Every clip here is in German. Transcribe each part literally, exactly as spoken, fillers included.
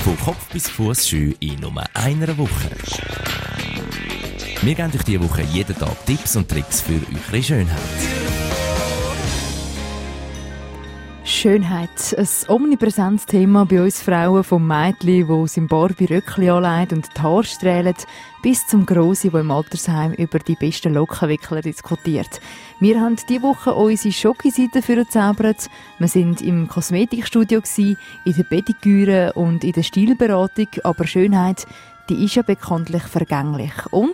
Von Kopf bis Fuß schön in nur einer Woche. Wir geben euch diese Woche jeden Tag Tipps und Tricks für eure Schönheit. Schönheit, ein omnipräsentes Thema bei uns Frauen, vom Mädchen, das es im Barbie-Röckchen anlegt und die Haare strählt, bis zum Grossi, der im Altersheim über die besten Lockenwickler diskutiert. Wir haben diese Woche unsere Schoki-Seite für uns gezaubert. Wir waren im Kosmetikstudio, in der Pediküre und in der Stilberatung, aber Schönheit, die ist ja bekanntlich vergänglich. Und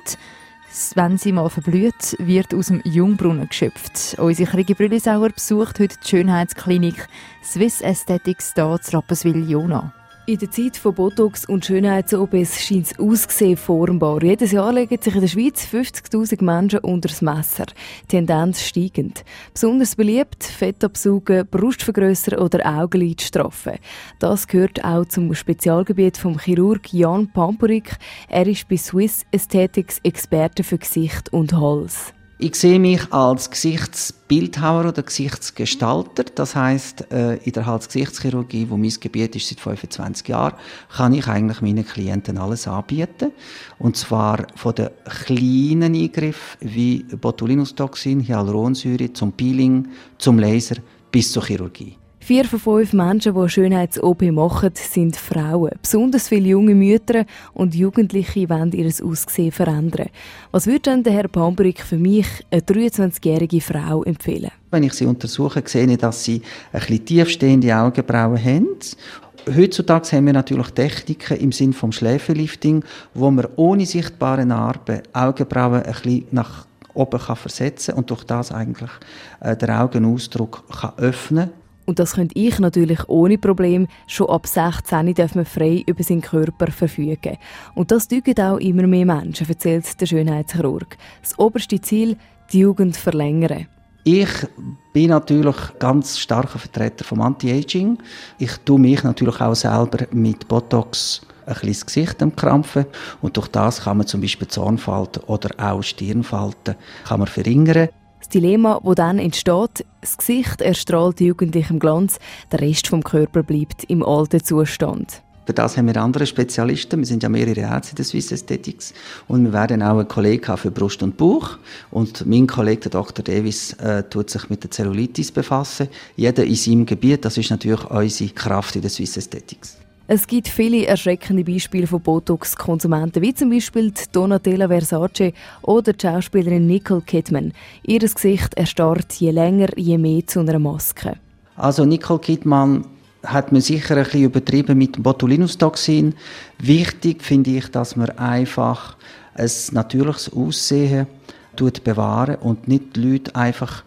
wenn sie mal verblüht, wird aus dem Jungbrunnen geschöpft. Unsere Krigi Brüllisauer besucht heute die Schönheitsklinik Swiss Aesthetics hier in Rapperswil-Jona. In der Zeit von Botox und Schönheits-O Ps scheint es ausgesehen formbar. Jedes Jahr legen sich in der Schweiz fünfzigtausend Menschen unter das Messer. Tendenz steigend. Besonders beliebt Fett absaugen, Brust vergrössern oder Augenlid straffen. Das gehört auch zum Spezialgebiet vom Chirurg Jan Pampurik. Er ist bei Swiss Aesthetics Experte für Gesicht und Hals. Ich sehe mich als Gesichtsbildhauer oder Gesichtsgestalter. Das heisst, in der Hals-Gesichtschirurgie, wo mein Gebiet ist seit fünfundzwanzig Jahren, kann ich eigentlich meinen Klienten alles anbieten. Und zwar von den kleinen Eingriffen wie Botulinumtoxin, Hyaluronsäure, zum Peeling, zum Laser bis zur Chirurgie. Vier von fünf Menschen, die Schönheits-O P machen, sind Frauen. Besonders viele junge Mütter und Jugendliche wollen ihr Aussehen verändern. Was würde denn der Herr Pampurik für mich, eine dreiundzwanzigjährige Frau, empfehlen? Wenn ich sie untersuche, sehe ich, dass sie ein bisschen tiefstehende Augenbrauen haben. Heutzutage haben wir natürlich Techniken im Sinne des Schläfenlifting, wo man ohne sichtbare Narben Augenbrauen ein bisschen nach oben versetzen kann und durch das eigentlich äh, den Augenausdruck kann öffnen kann. Und das könnte ich natürlich ohne Problem. Schon ab sechzehn darf man frei über seinen Körper verfügen. Und das tun auch immer mehr Menschen, erzählt der Schönheitschirurg. Das oberste Ziel, die Jugend verlängern. Ich bin natürlich ganz starker Vertreter vom Anti-Aging. Ich tue mich natürlich auch selber mit Botox ein bisschen das Gesicht krampfen. Und durch das kann man zum Beispiel Zornfalten oder auch Stirnfalten kann man verringern. Das Dilemma, das dann entsteht, das Gesicht erstrahlt jugendlichem Glanz, der Rest vom Körper bleibt im alten Zustand. Für das haben wir andere Spezialisten. Wir sind ja mehrere Ärzte in der Swiss Aesthetics. Und wir werden auch einen Kollegen haben für Brust und Bauch. Und mein Kollege, der Doktor Davis, äh, tut sich mit der Zellulitis befassen. Jeder in seinem Gebiet. Das ist natürlich unsere Kraft in der Swiss Aesthetics. Es gibt viele erschreckende Beispiele von Botox-Konsumenten, wie zum Beispiel Donatella Versace oder die Schauspielerin Nicole Kidman. Ihr Gesicht erstarrt je länger, je mehr zu einer Maske. Also Nicole Kidman hat man sicher ein bisschen übertrieben mit dem Botulinumtoxin. Wichtig finde ich, dass man einfach ein natürliches Aussehen bewahren und nicht die Leute einfach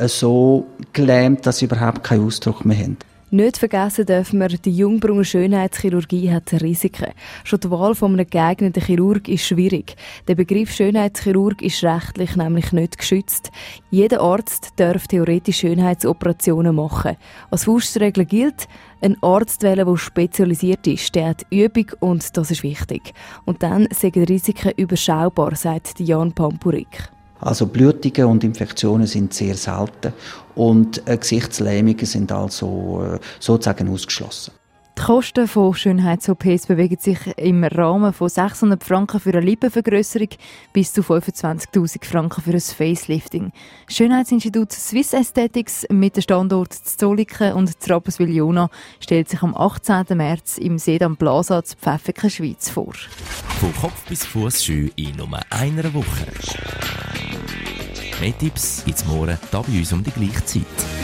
so gelähmt, dass sie überhaupt keinen Ausdruck mehr haben. Nicht vergessen dürfen wir, die Jungbrunnen Schönheitschirurgie hat Risiken. Schon die Wahl von einem geeigneten Chirurg ist schwierig. Der Begriff Schönheitschirurg ist rechtlich nämlich nicht geschützt. Jeder Arzt darf theoretisch Schönheitsoperationen machen. Als Faustregel gilt, ein Arzt wählen, der spezialisiert ist, der hat Übung und das ist wichtig. Und dann sind die Risiken überschaubar, sagt Jan Pampurik. Also Blutungen und Infektionen sind sehr selten und äh, Gesichtslähmungen sind also äh, sozusagen ausgeschlossen. Die Kosten von Schönheits-O Ps bewegen sich im Rahmen von sechshundert Franken für eine Lippenvergrösserung bis zu fünfundzwanzigtausend Franken für ein Facelifting. Das Schönheitsinstitut Swiss Aesthetics mit dem Standort in Zolliken und in Rapperswil-Jona stellt sich am achtzehnten März im Sedam Plaza in Pfäffiken, Schweiz vor. Von Kopf bis Fuß schön in nur einer Woche. Mehr Tipps gibt's morgen hier bei uns um die gleiche Zeit.